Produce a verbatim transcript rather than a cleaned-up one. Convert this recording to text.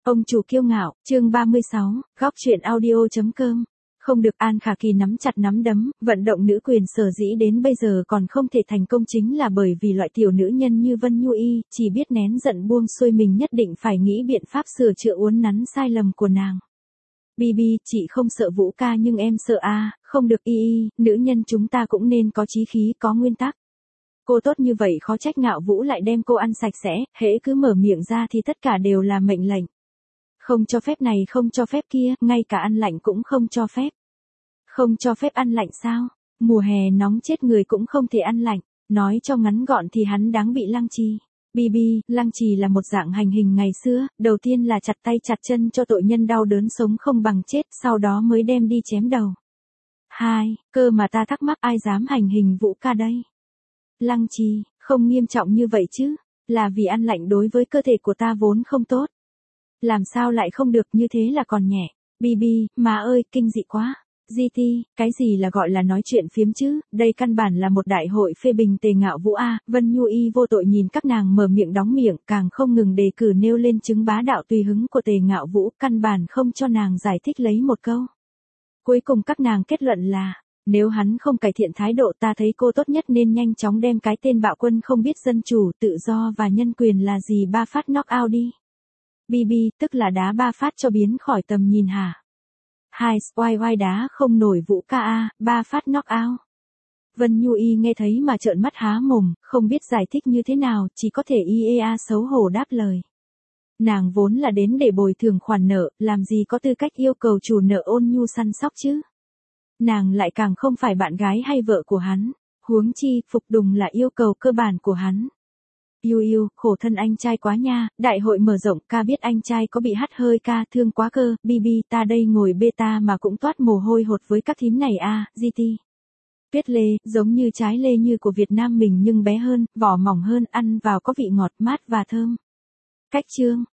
Ông chủ kiêu ngạo, chương ba mươi sáu, góc chuyện audio.com. Không được. An Khả Kỳ nắm chặt nắm đấm, vận động nữ quyền sở dĩ đến bây giờ còn không thể thành công chính là bởi vì loại tiểu nữ nhân như Vân Nhu Y, chỉ biết nén giận buông xuôi, mình nhất định phải nghĩ biện pháp sửa chữa uốn nắn sai lầm của nàng. Bibi, chị không sợ Vũ ca nhưng em sợ a, không được Y Y, nữ nhân chúng ta cũng nên có chí khí, có nguyên tắc. Cô tốt như vậy khó trách Ngạo Vũ lại đem cô ăn sạch sẽ, hễ cứ mở miệng ra thì tất cả đều là mệnh lệnh. Không cho phép này, không cho phép kia, ngay cả ăn lạnh cũng không cho phép. Không cho phép ăn lạnh sao? Mùa hè nóng chết người cũng không thể ăn lạnh. Nói cho ngắn gọn thì hắn đáng bị lăng trì. Bibi, lăng trì là một dạng hành hình ngày xưa, đầu tiên là chặt tay chặt chân cho tội nhân đau đớn sống không bằng chết, sau đó mới đem đi chém đầu. Hai, cơ mà ta thắc mắc ai dám hành hình Vũ ca đây? Lăng trì, không nghiêm trọng như vậy chứ, là vì ăn lạnh đối với cơ thể của ta vốn không tốt. Làm sao lại không được, như thế là còn nhẹ. Bibi, má ơi, kinh dị quá. giê tê, cái gì là gọi là nói chuyện phiếm chứ, đây căn bản là một đại hội phê bình Tề Ngạo Vũ a. Vân Nhu Y vô tội nhìn các nàng mở miệng đóng miệng, càng không ngừng đề cử nêu lên chứng bá đạo tùy hứng của Tề Ngạo Vũ, căn bản không cho nàng giải thích lấy một câu. Cuối cùng các nàng kết luận là, nếu hắn không cải thiện thái độ, ta thấy cô tốt nhất nên nhanh chóng đem cái tên bạo quân không biết dân chủ, tự do và nhân quyền là gì ba phát knock out đi. Bibi, tức là đá ba phát cho biến khỏi tầm nhìn hả? Hai, oai oai đá không nổi Vũ ca a, ba phát knock out. Vân Nhu Y nghe thấy mà trợn mắt há mồm, không biết giải thích như thế nào, chỉ có thể iea xấu hổ đáp lời. Nàng vốn là đến để bồi thường khoản nợ, làm gì có tư cách yêu cầu chủ nợ ôn nhu săn sóc chứ. Nàng lại càng không phải bạn gái hay vợ của hắn, huống chi, phục đùng là yêu cầu cơ bản của hắn. Yêu yêu, khổ thân anh trai quá nha, đại hội mở rộng, ca biết anh trai có bị hắt hơi ca, thương quá cơ, Bibi, ta đây ngồi beta mà cũng toát mồ hôi hột với các thím này a, giê tê. Tuyết lê, giống như trái lê như của Việt Nam mình nhưng bé hơn, vỏ mỏng hơn, ăn vào có vị ngọt mát và thơm. Cách chương,